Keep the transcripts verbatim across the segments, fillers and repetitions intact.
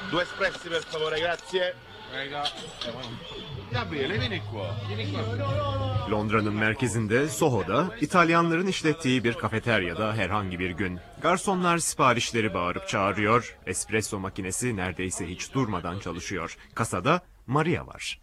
Due espressi per favore, grazie. Prego. Gabriele, vieni qua. Vieni qua. Londra'nın merkezinde Soho'da İtalyanların işlettiği bir kafeteryada herhangi bir gün garsonlar siparişleri bağırıp çağırıyor, espresso makinesi neredeyse hiç durmadan çalışıyor. Kasada Maria var.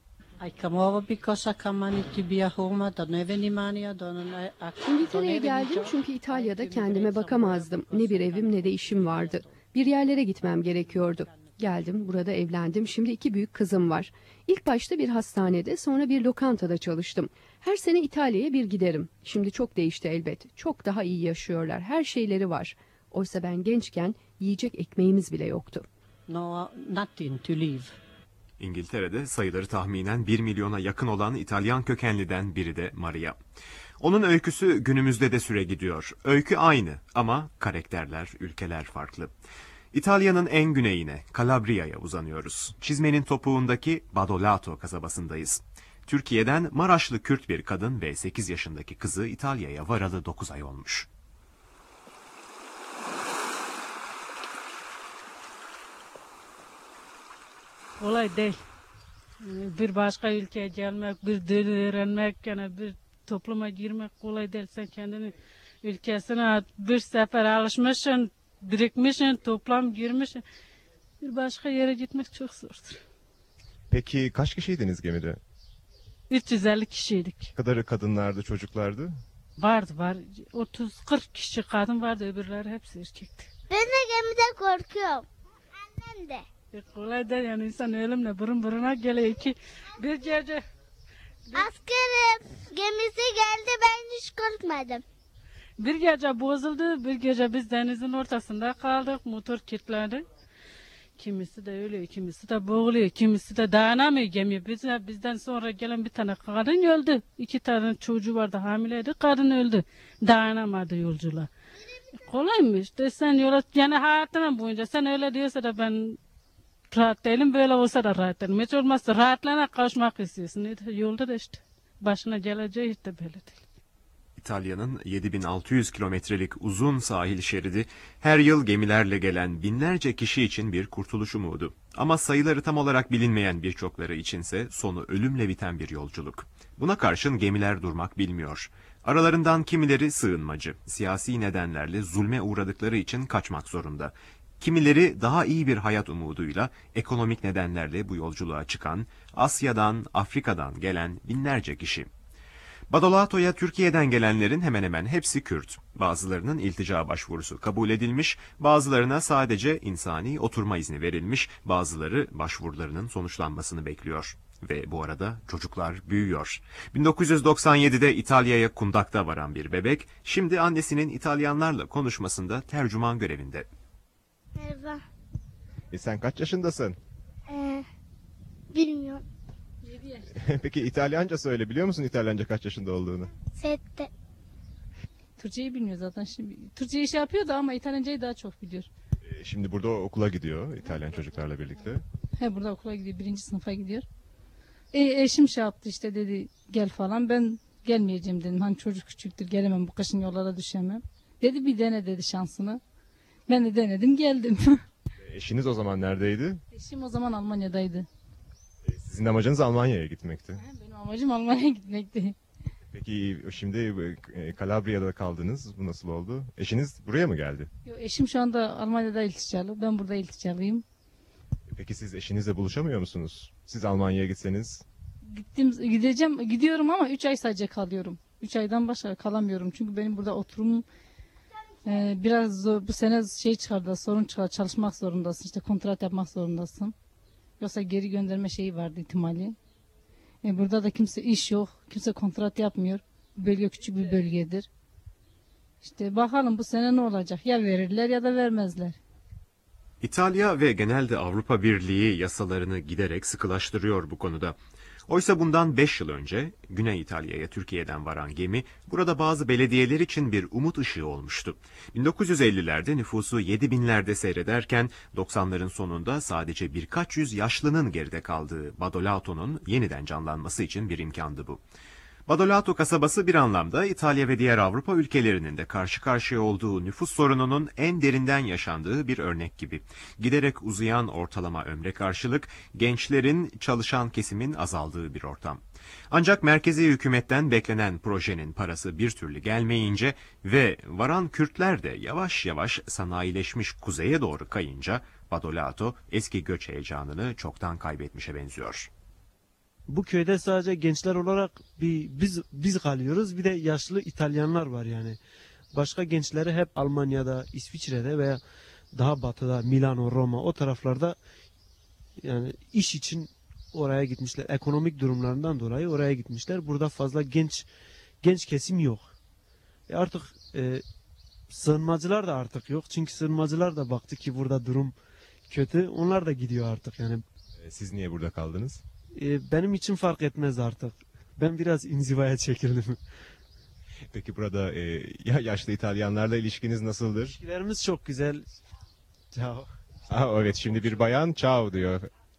İngiltere'ye geldim çünkü İtalya'da kendime bakamazdım. Ne bir evim ne de işim vardı. Bir yerlere gitmem gerekiyordu. Geldim, burada evlendim. Şimdi iki büyük kızım var. İlk başta bir hastanede, sonra bir lokantada çalıştım. Her sene İtalya'ya bir giderim. Şimdi çok değişti elbet. Çok daha iyi yaşıyorlar. Her şeyleri var. Oysa ben gençken yiyecek ekmeğimiz bile yoktu. No, nothing to live. İngiltere'de sayıları tahminen bir milyona yakın olan İtalyan kökenliden biri de Maria. Onun öyküsü günümüzde de süre gidiyor. Öykü aynı ama karakterler, ülkeler farklı. İtalya'nın en güneyine, Calabria'ya uzanıyoruz. Çizmenin topuğundaki Badolato kasabasındayız. Türkiye'den Maraşlı Kürt bir kadın ve sekiz yaşındaki kızı İtalya'ya varalı dokuz ay olmuş. Kolay değil. Bir başka ülkeye gelmek, bir dil öğrenmek, yani bir topluma girmek kolay değil. Sen kendini ülkesine bir sefer alışmışsın, birikmişsin, toplam girmişsin. Bir başka yere gitmek çok zordur. Peki kaç kişiydiniz gemide? üç yüz elli kişiydik. Ne kadarı kadınlardı, çocuklardı? Vardı var. otuz kırk kişi kadın vardı, öbürleri hepsi erkekti. Ben de gemide korkuyorum. Annem de. E kolay değil yani, insan ölümle burun buruna geliyor ki bir gece. Bir... Askerim gemisi geldi, ben hiç korkmadım. Bir gece bozuldu, bir gece biz denizin ortasında kaldık, motor kilitlendi. Kimisi de ölüyor, kimisi de boğuluyor, kimisi de dayanamıyor gemiye. Biz, bizden sonra gelen bir tane kadın öldü. İki tane çocuğu vardı, hamileydi, kadın öldü. Dayanamadı yolculuğa. Kolaymış de sen yola, yani hayatım boyunca sen öyle diyorsa da ben rahat değilim, böyle olsa da rahat değilim. Hiç olmazsa rahatlana kavuşmak istiyorsun. Yolda da işte başına geleceği işte böyle değil. İtalya'nın yedi bin altı yüz kilometrelik uzun sahil şeridi her yıl gemilerle gelen binlerce kişi için bir kurtuluş umudu. Ama sayıları tam olarak bilinmeyen birçokları içinse sonu ölümle biten bir yolculuk. Buna karşın gemiler durmak bilmiyor. Aralarından kimileri sığınmacı, siyasi nedenlerle zulme uğradıkları için kaçmak zorunda. Kimileri daha iyi bir hayat umuduyla ekonomik nedenlerle bu yolculuğa çıkan, Asya'dan, Afrika'dan gelen binlerce kişi. Badolato'ya Türkiye'den gelenlerin hemen hemen hepsi Kürt. Bazılarının iltica başvurusu kabul edilmiş, bazılarına sadece insani oturma izni verilmiş, bazıları başvurularının sonuçlanmasını bekliyor. Ve bu arada çocuklar büyüyor. bin dokuz yüz doksan yedide İtalya'ya kundakta varan bir bebek, şimdi annesinin İtalyanlarla konuşmasında tercüman görevinde. Merhaba. E sen kaç yaşındasın? Ee, bilmiyorum. Peki İtalyanca söyle, biliyor musun İtalyanca kaç yaşında olduğunu? Sette. Türkçeyi bilmiyor zaten şimdi. Türkçeyi şey yapıyor da ama İtalyancayı daha çok biliyor. E, şimdi burada okula gidiyor İtalyan çocuklarla birlikte. He, burada okula gidiyor, birinci sınıfa gidiyor. E, eşim şey yaptı işte, dedi gel falan, ben gelmeyeceğim dedim. Hani çocuk küçüktür, gelemem, bu kışın yollara düşemem. Dedi bir dene dedi şansını. Ben de denedim, geldim. E, eşiniz o zaman neredeydi? Eşim o zaman Almanya'daydı. E, sizin amacınız Almanya'ya gitmekti. He, benim amacım Almanya'ya gitmekti. Peki şimdi e, Calabria'da kaldınız. Bu nasıl oldu? Eşiniz buraya mı geldi? Yo, eşim şu anda Almanya'da ilticalı, ben burada ilticalıyım. Peki siz eşinizle buluşamıyor musunuz? Siz Almanya'ya gitseniz? Gittim, gideceğim, gidiyorum ama üç ay sadece kalıyorum. Üç aydan başka kalamıyorum. Çünkü benim burada oturumum e, biraz zor. Bu sene şey çıkardı, sorun çıkar, çalışmak zorundasın. İşte kontrat yapmak zorundasın. Yoksa geri gönderme şeyi vardı ihtimali. E, burada da kimse iş yok. Kimse kontrat yapmıyor. Bölge küçük bir bölgedir. İşte bakalım bu sene ne olacak? Ya verirler ya da vermezler. İtalya ve genelde Avrupa Birliği yasalarını giderek sıkılaştırıyor bu konuda. Oysa bundan beş yıl önce Güney İtalya'ya Türkiye'den varan gemi burada bazı belediyeler için bir umut ışığı olmuştu. bin dokuz yüz ellilerde nüfusu yedi binlerde seyrederken doksanların sonunda sadece birkaç yüz yaşlının geride kaldığı Badolato'nun yeniden canlanması için bir imkandı bu. Badolato kasabası bir anlamda İtalya ve diğer Avrupa ülkelerinin de karşı karşıya olduğu nüfus sorununun en derinden yaşandığı bir örnek gibi. Giderek uzayan ortalama ömre karşılık gençlerin, çalışan kesimin azaldığı bir ortam. Ancak merkezi hükümetten beklenen projenin parası bir türlü gelmeyince ve varan Kürtler de yavaş yavaş sanayileşmiş kuzeye doğru kayınca Badolato eski göç heyecanını çoktan kaybetmişe benziyor. Bu köyde sadece gençler olarak bir biz biz kalıyoruz, bir de yaşlı İtalyanlar var yani. Başka gençleri hep Almanya'da, İsviçre'de veya daha batıda, Milano, Roma o taraflarda yani iş için oraya gitmişler. Ekonomik durumlarından dolayı oraya gitmişler. Burada fazla genç genç kesim yok. E artık e, sığınmacılar da artık yok. Çünkü sığınmacılar da baktı ki burada durum kötü. Onlar da gidiyor artık yani. Siz niye burada kaldınız? E, benim için fark etmez artık. Ben biraz inzivaya çekildim. Peki burada e, ya yaşlı İtalyanlarla ilişkiniz nasıldır? İlişkilerimiz çok güzel. Ciao. Aa, evet, şimdi bir bayan ciao diyor.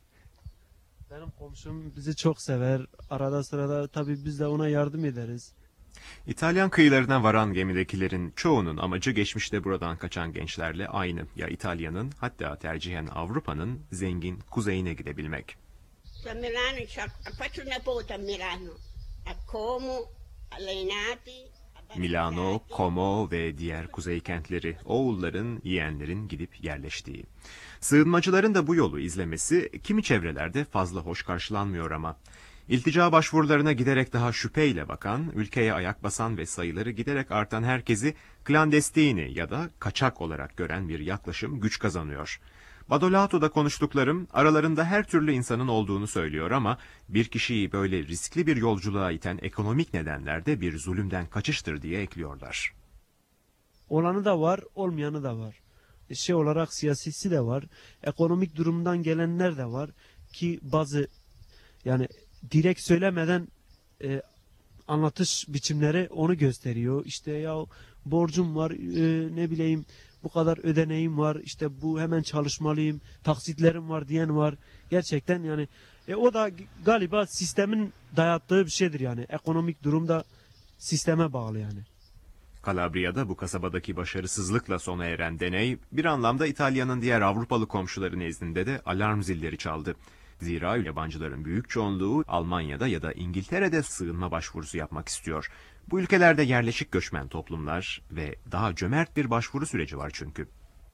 Benim komşum bizi çok sever. Arada sırada tabii biz de ona yardım ederiz. İtalyan kıyılarına varan gemidekilerin çoğunun amacı geçmişte buradan kaçan gençlerle aynı. Ya İtalya'nın, hatta tercihen Avrupa'nın zengin kuzeyine gidebilmek. Milano, faccio una volta a Milano, a Como, a Lainati. Milano, Como ve diğer kuzey kentleri, oğulların, yeğenlerin gidip yerleştiği. Sığınmacıların da bu yolu izlemesi kimi çevrelerde fazla hoş karşılanmıyor ama. İltica başvurularına giderek daha şüpheyle bakan, ülkeye ayak basan ve sayıları giderek artan herkesi klandestini ya da kaçak olarak gören bir yaklaşım güç kazanıyor. Badolato'da konuştuklarım aralarında her türlü insanın olduğunu söylüyor ama bir kişiyi böyle riskli bir yolculuğa iten ekonomik nedenler de bir zulümden kaçıştır diye ekliyorlar. Olanı da var, olmayanı da var. Şey olarak siyasisi de var, ekonomik durumdan gelenler de var ki bazı yani direkt söylemeden e, anlatış biçimleri onu gösteriyor. İşte ya borcum var, e, ne bileyim bu kadar ödeneğim var, işte bu hemen çalışmalıyım, taksitlerim var diyen var. Gerçekten yani e, o da galiba sistemin dayattığı bir şeydir yani. Ekonomik durum da sisteme bağlı yani. Kalabriya'da bu kasabadaki başarısızlıkla sona eren deney bir anlamda İtalya'nın diğer Avrupalı komşuları nezdinde de alarm zilleri çaldı. Zira yabancıların büyük çoğunluğu Almanya'da ya da İngiltere'de sığınma başvurusu yapmak istiyor. Bu ülkelerde yerleşik göçmen toplumlar ve daha cömert bir başvuru süreci var çünkü.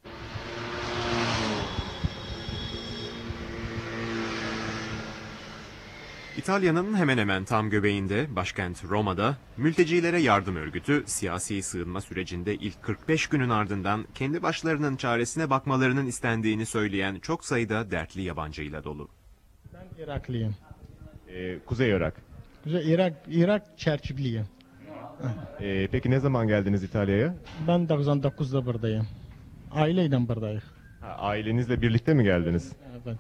İtalya'nın hemen hemen tam göbeğinde, başkent Roma'da, mültecilere yardım örgütü, siyasi sığınma sürecinde ilk kırk beş günün ardından kendi başlarının çaresine bakmalarının istendiğini söyleyen çok sayıda dertli yabancıyla dolu. Ben Iraklıyım. Ee, Kuzey Irak. Kuzey Irak, Irak Çerçikliyim. Ee, peki ne zaman geldiniz İtalya'ya? Ben doksan dokuzda buradayım. Aileyle buradayım. Ha, ailenizle birlikte mi geldiniz? Evet.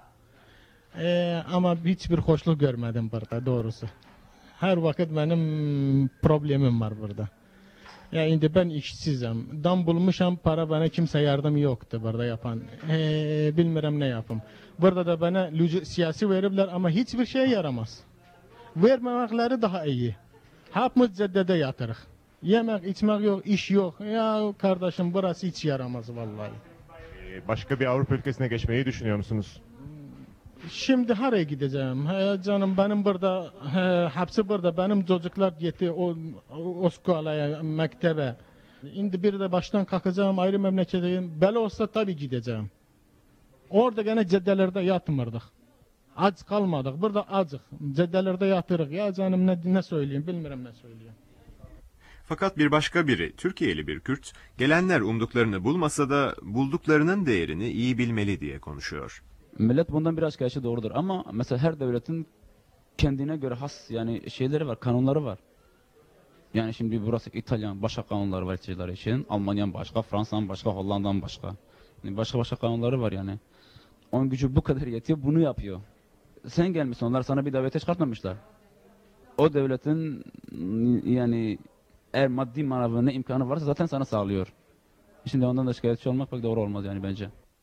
Ee, ama hiçbir hoşluk görmedim burada doğrusu. Her vakit benim problemim var burada. Ya şimdi ben işsizim. Dam bulmuşam, para bana kimse yardım yoktu burada yapan. Ee, bilmiyorum ne yapayım. Burada da bana siyasi verirler ama hiçbir şey yaramaz. Vermemekleri daha iyi. Hepimiz caddede yatırık. Yemek içmek yok, iş yok. Ya kardeşim burası hiç yaramaz vallahi. Ee, başka bir Avrupa ülkesine geçmeyi düşünüyor musunuz? Şimdi nereye gideceğim? He, canım benim burada, he, hepsi burada. Benim çocuklar gitti o, o skolaya, mektebe. Şimdi bir de baştan kalkacağım, ayrı memleketteyim. Böyle olsa tabii gideceğim. Orada gene caddelerde yatmırdık. Aç kalmadık. Burada acık. Caddelerde yatırık. Ya canım ne, ne söyleyeyim, bilmiyorum ne söyleyeyim. Fakat bir başka biri, Türkiye'li bir Kürt, gelenler umduklarını bulmasa da bulduklarının değerini iyi bilmeli diye konuşuyor. Millet bundan biraz şikayetçi doğrudur ama mesela her devletin kendine göre has yani şeyleri var, kanunları var. Yani şimdi burası İtalyan başka kanunları var ilçeler için, Almanya'nın başka, Fransa'nın başka, Hollanda'nın başka. Yani başka başka kanunları var yani. Onun gücü bu kadar yetiyor, bunu yapıyor. Sen gelmişsin, onlar sana bir davete çıkartmamışlar. O devletin yani eğer maddi manevi ne imkanı varsa zaten sana sağlıyor. Şimdi ondan da şikayetçi olmak pek doğru olmaz yani bence.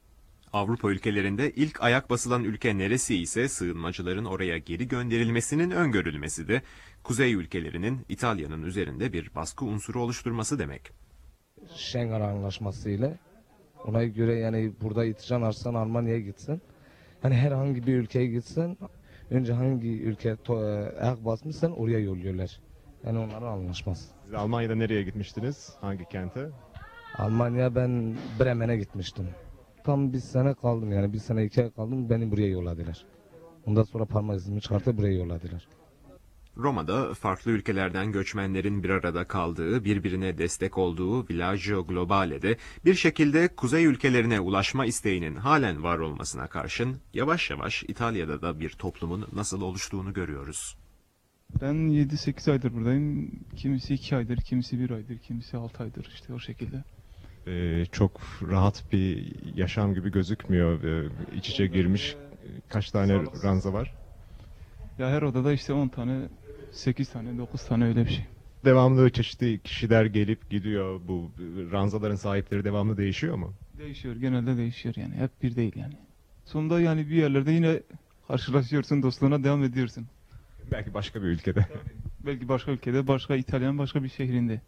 Avrupa ülkelerinde ilk ayak basılan ülke neresi ise sığınmacıların oraya geri gönderilmesinin öngörülmesi de kuzey ülkelerinin İtalya'nın üzerinde bir baskı unsuru oluşturması demek. Schengen Anlaşması ile ona göre yani burada İtican Arslan Almanya'ya gitsin. Hani herhangi bir ülkeye gitsin, önce hangi ülke ayak basmışsan oraya yolluyorlar. Yani onların anlaşması. Siz Almanya'da nereye gitmiştiniz? Hangi kente? Almanya ben Bremen'e gitmiştim. Tam bir sene kaldım yani bir sene iki ay kaldım beni buraya yolladılar. Ondan sonra parmak izimi çıkartıp buraya yolladılar. Roma'da farklı ülkelerden göçmenlerin bir arada kaldığı, birbirine destek olduğu Villaggio Globale'de bir şekilde kuzey ülkelerine ulaşma isteğinin halen var olmasına karşın yavaş yavaş İtalya'da da bir toplumun nasıl oluştuğunu görüyoruz. Ben yedi sekiz aydır buradayım. Kimisi iki aydır, kimisi bir aydır, kimisi altı aydır işte o şekilde. Ee, çok rahat bir yaşam gibi gözükmüyor. Ee, iç içe girmiş kaç tane ranza var? Ya her odada işte on tane, sekiz tane, dokuz tane öyle bir şey. Devamlı çeşitli kişiler gelip gidiyor. Bu ranzaların sahipleri devamlı değişiyor mu? Değişiyor, genelde değişiyor yani. Hep bir değil yani. Sonunda yani bir yerlerde yine karşılaşıyorsun, dostluğuna devam ediyorsun. Belki başka bir ülkede. Belki başka ülkede, başka İtalyan, başka bir şehrinde.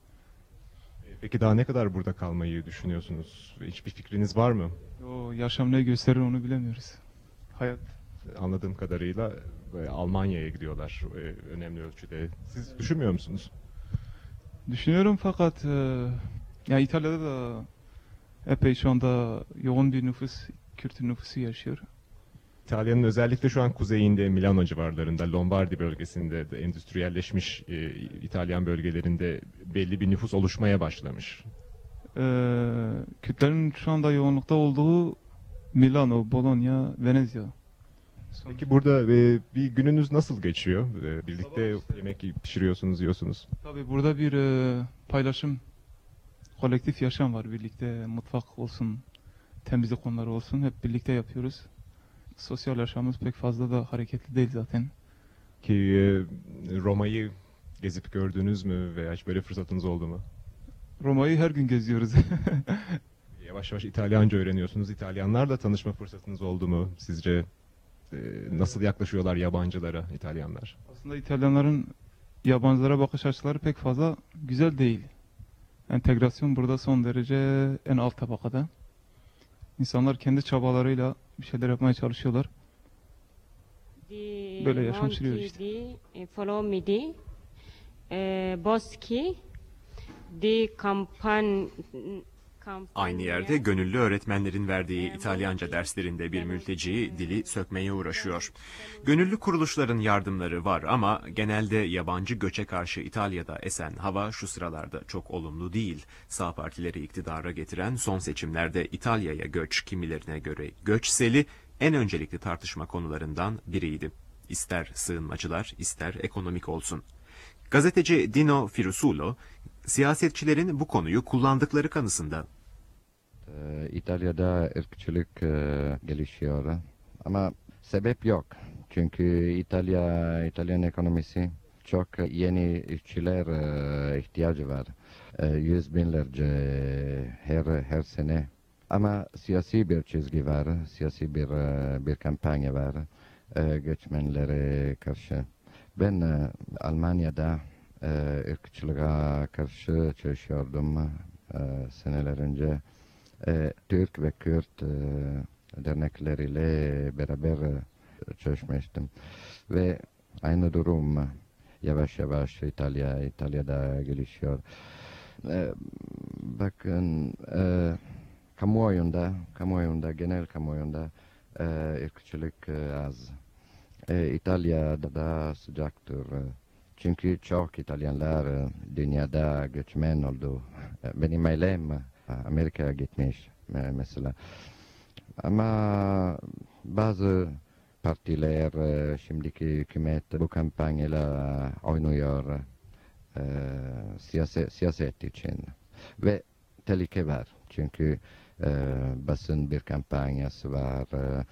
Peki daha ne kadar burada kalmayı düşünüyorsunuz? Hiçbir fikriniz var mı? O yaşam ne gösterir onu bilemiyoruz. Hayat. Anladığım kadarıyla Almanya'ya gidiyorlar önemli ölçüde. Siz düşünmüyor musunuz? Düşünüyorum fakat e, ya İtalya'da da epey şu anda yoğun bir nüfus, Kürt nüfusu yaşıyor. İtalya'nın özellikle şu an kuzeyinde, Milano civarlarında, Lombardi bölgesinde de endüstriyelleşmiş e, İtalyan bölgelerinde belli bir nüfus oluşmaya başlamış. Ee, Kürtlerin şu anda yoğunlukta olduğu Milano, Bologna, Venezia. Peki burada e, bir gününüz nasıl geçiyor? E, birlikte yemek pişiriyorsunuz, yiyorsunuz. Tabii burada bir e, paylaşım, kolektif yaşam var. Birlikte mutfak olsun, temizlik konuları olsun hep birlikte yapıyoruz. Sosyal yaşamımız pek fazla da hareketli değil zaten. Ki e, Roma'yı gezip gördünüz mü veya hiç böyle fırsatınız oldu mu? Roma'yı her gün geziyoruz. Yavaş yavaş İtalyanca öğreniyorsunuz. İtalyanlarla tanışma fırsatınız oldu mu? Sizce e, nasıl yaklaşıyorlar yabancılara İtalyanlar? Aslında İtalyanların yabancılara bakış açıları pek fazla güzel değil. Entegrasyon burada son derece en alt tabakada. İnsanlar kendi çabalarıyla bir şeyler yapmaya çalışıyorlar. Böyle yaşam sürüyor işte. Follow midi, Boski, di kampan Aynı yerde gönüllü öğretmenlerin verdiği İtalyanca derslerinde bir mülteci dili sökmeye uğraşıyor. Gönüllü kuruluşların yardımları var ama genelde yabancı göçe karşı İtalya'da esen hava şu sıralarda çok olumlu değil. Sağ partileri iktidara getiren son seçimlerde İtalya'ya göç kimilerine göre göç seli en öncelikli tartışma konularından biriydi. İster sığınmacılar ister ekonomik olsun. Gazeteci Dino Firusulo, siyasetçilerin bu konuyu kullandıkları kanısında. Ee, İtalya'da ırkçılık e, gelişiyor ama sebep yok. Çünkü İtalya, İtalyan ekonomisi çok yeni işçiler e, ihtiyacı var. E, yüz binlerce her her sene. Ama siyasi bir çizgi var, siyasi bir e, bir kampanya var e, göçmenlere karşı. Ben e, Almanya'da e, ırkçılığa karşı çalışıyordum e, seneler önce. E, Türk ve Kürt e, dernekleriyle beraber e, çalışmıştım. Ve aynı durum yavaş yavaş İtalya, İtalya'da gelişiyor. E, bakın e, kamuoyunda, kamuoyunda, genel kamuoyunda e, ırkçılık e, az. E, İtalya'da da sıcaktır. Çünkü çok İtalyanlar dünyada göçmen oldu. Benim ailem Amerika'ya gitmiş mesela. Ama bazı partiler, şimdiki hükümet bu kampanyayla oynuyor e, siyaset, siyaset için. Ve tehlike var. Çünkü e, basın bir kampanyası var.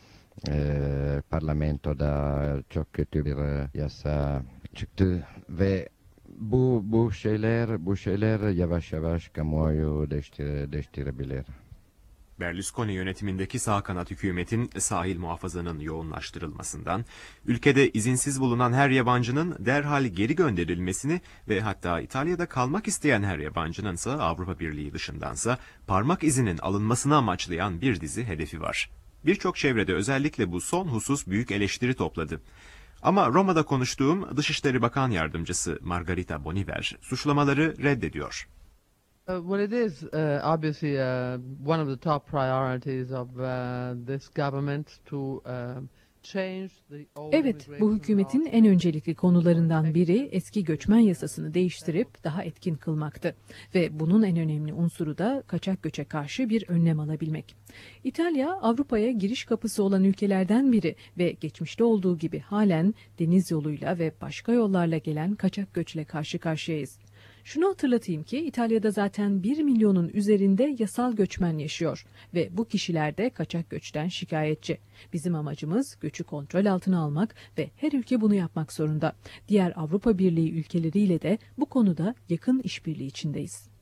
E, parlamentoda çok kötü bir yasa çıktı ve bu bu şeyler bu şeyler yavaş yavaş kamuoyu değiştir, değiştirebilir. Berlusconi yönetimindeki sağ kanat hükümetin sahil muhafazanın yoğunlaştırılmasından, ülkede izinsiz bulunan her yabancının derhal geri gönderilmesini ve hatta İtalya'da kalmak isteyen her yabancının ise Avrupa Birliği dışındansa parmak izinin alınmasını amaçlayan bir dizi hedefi var. Birçok çevrede özellikle bu son husus büyük eleştiri topladı. Ama Roma'da konuştuğum Dışişleri Bakan Yardımcısı Margarita Boniver suçlamaları reddediyor. Uh, well, it is uh, obviously uh, one of the top priorities of uh, this government to uh, change the old Evet, bu hükümetin en öncelikli konularından biri eski göçmen yasasını değiştirip daha etkin kılmaktı. Ve bunun en önemli unsuru da kaçak göçe karşı bir önlem alabilmek. İtalya, Avrupa'ya giriş kapısı olan ülkelerden biri ve geçmişte olduğu gibi halen deniz yoluyla ve başka yollarla gelen kaçak göçle karşı karşıyayız. Şunu hatırlatayım ki İtalya'da zaten bir milyonun üzerinde yasal göçmen yaşıyor ve bu kişiler de kaçak göçten şikayetçi. Bizim amacımız göçü kontrol altına almak ve her ülke bunu yapmak zorunda. Diğer Avrupa Birliği ülkeleriyle de bu konuda yakın işbirliği içindeyiz.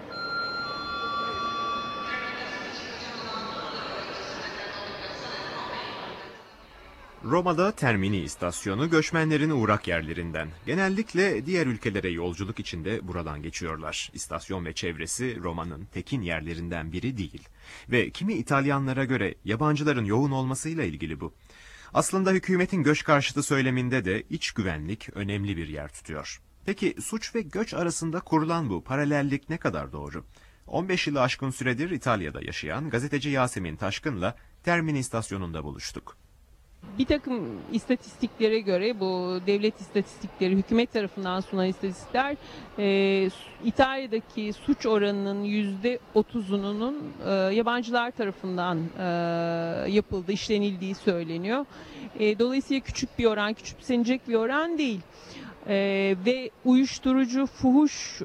Roma'da Termini istasyonu göçmenlerin uğrak yerlerinden. Genellikle diğer ülkelere yolculuk içinde buradan geçiyorlar. İstasyon ve çevresi Roma'nın tekin yerlerinden biri değil. Ve kimi İtalyanlara göre yabancıların yoğun olmasıyla ilgili bu. Aslında hükümetin göç karşıtı söyleminde de iç güvenlik önemli bir yer tutuyor. Peki suç ve göç arasında kurulan bu paralellik ne kadar doğru? on beş yılı aşkın süredir İtalya'da yaşayan gazeteci Yasemin Taşkın'la Termini istasyonunda buluştuk. Bir takım istatistiklere göre bu devlet istatistikleri, hükümet tarafından sunan istatistikler e, İtalya'daki suç oranının yüzde otuzunun e, yabancılar tarafından e, yapıldığı, işlenildiği söyleniyor. E, dolayısıyla küçük bir oran, küçümsenecek bir oran değil. Ee, ve uyuşturucu, fuhuş e,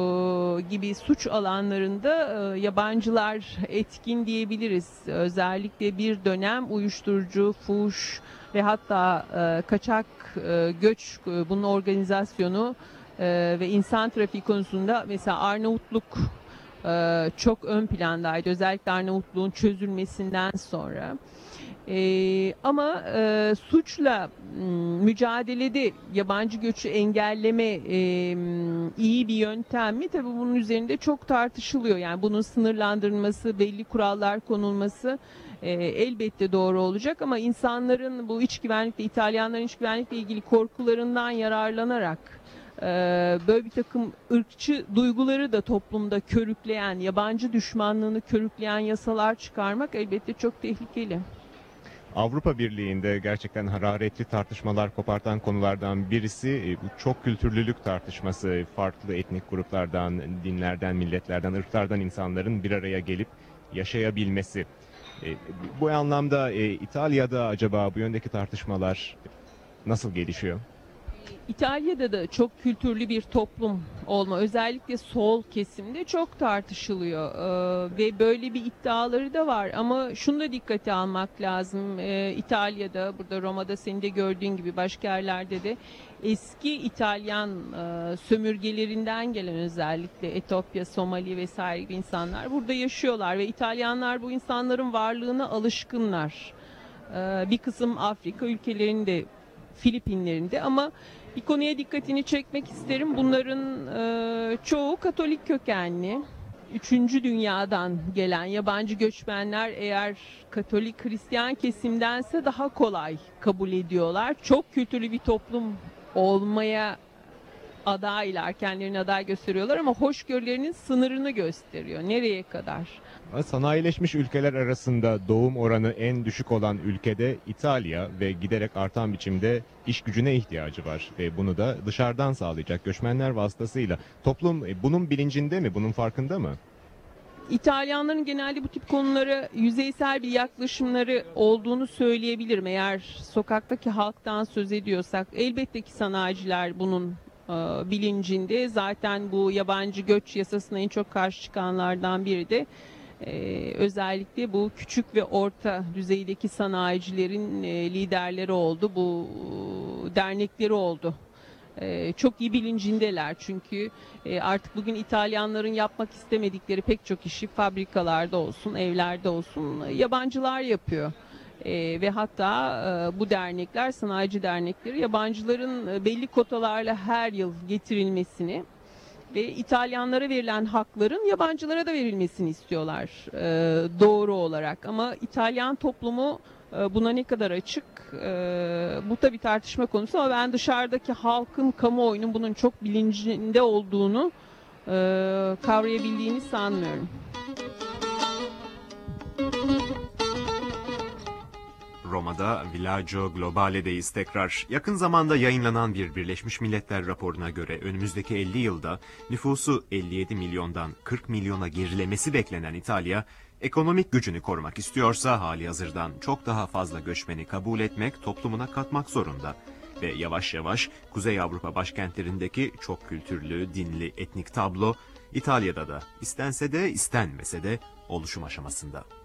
gibi suç alanlarında e, yabancılar etkin diyebiliriz. Özellikle bir dönem uyuşturucu, fuhuş ve hatta e, kaçak e, göç, e, bunun organizasyonu e, ve insan trafiği konusunda mesela Arnavutluk e, çok ön plandaydı. Özellikle Arnavutluğun çözülmesinden sonra. Ee, ama e, suçla m, mücadelede yabancı göçü engelleme e, iyi bir yöntem mi? Tabii bunun üzerinde çok tartışılıyor. Yani bunun sınırlandırılması, belli kurallar konulması e, elbette doğru olacak. Ama insanların bu iç güvenlikle, İtalyanların iç güvenlikle ilgili korkularından yararlanarak e, böyle bir takım ırkçı duyguları da toplumda körükleyen, yabancı düşmanlığını körükleyen yasalar çıkarmak elbette çok tehlikeli. Avrupa Birliği'nde gerçekten hararetli tartışmalar kopartan konulardan birisi bu çok kültürlülük tartışması. Farklı etnik gruplardan, dinlerden, milletlerden, ırklardan insanların bir araya gelip yaşayabilmesi. Bu anlamda İtalya'da acaba bu yöndeki tartışmalar nasıl gelişiyor? İtalya'da da çok kültürlü bir toplum olma, özellikle sol kesimde çok tartışılıyor ee, ve böyle bir iddiaları da var. Ama şunu da dikkate almak lazım. Ee, İtalya'da, burada Roma'da senin de gördüğün gibi başka yerlerde de eski İtalyan e, sömürgelerinden gelen özellikle Etiyopya, Somali vesaire gibi insanlar burada yaşıyorlar ve İtalyanlar bu insanların varlığına alışkınlar. Ee, bir kısım Afrika ülkelerinde, Filipinlerinde, ama bir konuya dikkatini çekmek isterim. Bunların e, çoğu Katolik kökenli. Üçüncü dünyadan gelen yabancı göçmenler eğer Katolik Hristiyan kesimdense daha kolay kabul ediyorlar. Çok kültürlü bir toplum olmaya adaylar, kendilerini aday gösteriyorlar ama hoşgörülerinin sınırını gösteriyor. Nereye kadar? Sanayileşmiş ülkeler arasında doğum oranı en düşük olan ülkede İtalya ve giderek artan biçimde iş gücüne ihtiyacı var ve bunu da dışarıdan sağlayacak göçmenler vasıtasıyla. Toplum bunun bilincinde mi, bunun farkında mı? İtalyanların genelde bu tip konulara yüzeysel bir yaklaşımları olduğunu söyleyebilirim. Eğer sokaktaki halktan söz ediyorsak elbette ki sanayiciler bunun e, bilincinde. Zaten bu yabancı göç yasasına en çok karşı çıkanlardan biri de Ee, özellikle bu küçük ve orta düzeydeki sanayicilerin e, liderleri oldu, bu e, dernekleri oldu. e, çok iyi bilincindeler. Çünkü e, artık bugün İtalyanların yapmak istemedikleri pek çok işi fabrikalarda olsun, evlerde olsun yabancılar yapıyor. E, ve hatta e, bu dernekler, sanayici dernekleri yabancıların e, belli kotalarla her yıl getirilmesini ve İtalyanlara verilen hakların yabancılara da verilmesini istiyorlar e, doğru olarak. Ama İtalyan toplumu e, buna ne kadar açık, e, bu tabii tartışma konusu, ama ben dışarıdaki halkın, kamuoyunun bunun çok bilincinde olduğunu e, kavrayabildiğini sanmıyorum. Roma'da Villaggio Globale'deyiz tekrar. Yakın zamanda yayınlanan bir Birleşmiş Milletler raporuna göre önümüzdeki elli yılda nüfusu elli yedi milyondan kırk milyona gerilemesi beklenen İtalya, ekonomik gücünü korumak istiyorsa halihazırdan çok daha fazla göçmeni kabul etmek, toplumuna katmak zorunda. Ve yavaş yavaş Kuzey Avrupa başkentlerindeki çok kültürlü, dinli, etnik tablo İtalya'da da istense de istenmese de oluşum aşamasında.